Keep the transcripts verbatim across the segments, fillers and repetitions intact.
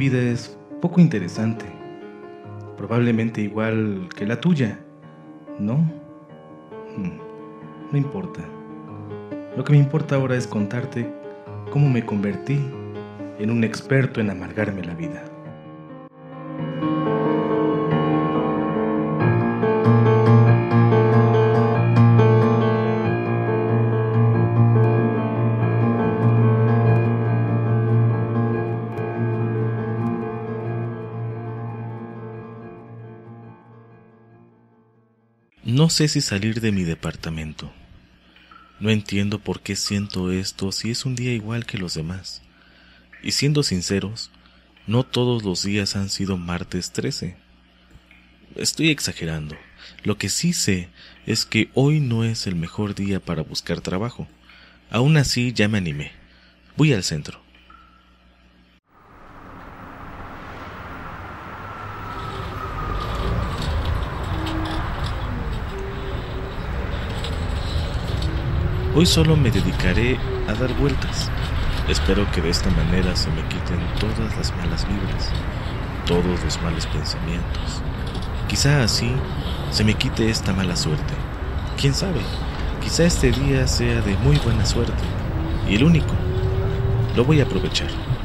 vida es poco interesante, probablemente igual que la tuya, ¿no? Hmm, no importa. Lo que me importa ahora es contarte cómo me convertí en un experto en amargarme la vida. No sé si salir de mi departamento. No entiendo por qué siento esto si es un día igual que los demás. Y siendo sinceros, no todos los días han sido martes trece. Estoy exagerando. Lo que sí sé es que hoy no es el mejor día para buscar trabajo. Aún así ya me animé. Voy al centro. Hoy solo me dedicaré a dar vueltas. Espero que de esta manera se me quiten todas las malas vibras, todos los malos pensamientos. Quizá así se me quite esta mala suerte. ¿Quién sabe? Quizá este día sea de muy buena suerte y el único. Lo voy a aprovechar.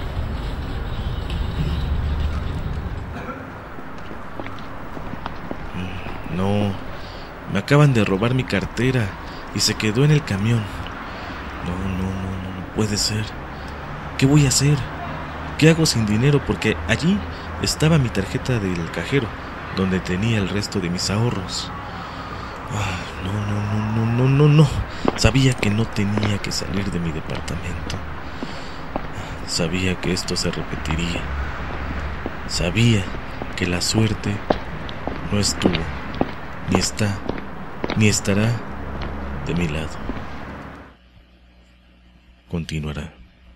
No, me acaban de robar mi cartera y se quedó en el camión. No, no, no, no, no puede ser. ¿Qué voy a hacer? ¿Qué hago sin dinero? Porque allí estaba mi tarjeta del cajero, donde tenía el resto de mis ahorros. Ah, no, no, no, no, no, no, no. Sabía que no tenía que salir de mi departamento. Sabía que esto se repetiría. Sabía que la suerte no estuvo, ni está, ni estará de mi lado. Continuará.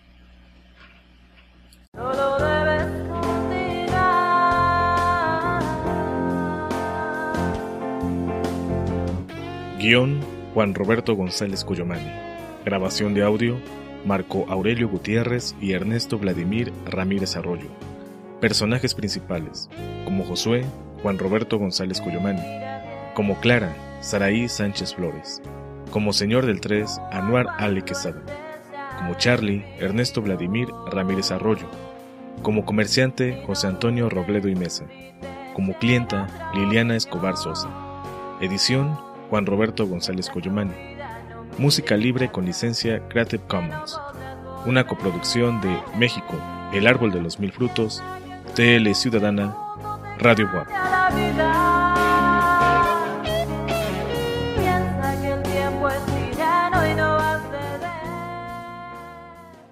Guión: Juan Roberto González Cuyomani. Grabación de audio: Marco Aurelio Gutiérrez y Ernesto Vladimir Ramírez Arroyo. Personajes principales: como Josué, Juan Roberto González Cuyomani; como Clara, Saraí Sánchez Flores; como Señor del tres, Anuar Ale Quesada; como Charlie, Ernesto Vladimir Ramírez Arroyo; como comerciante, José Antonio Robledo y Mesa; como clienta, Liliana Escobar Sosa. Edición: Juan Roberto González Cuyomani. Música libre con licencia Creative Commons. Una coproducción de México, El Árbol de los Mil Frutos, T L Ciudadana, Radio Guap.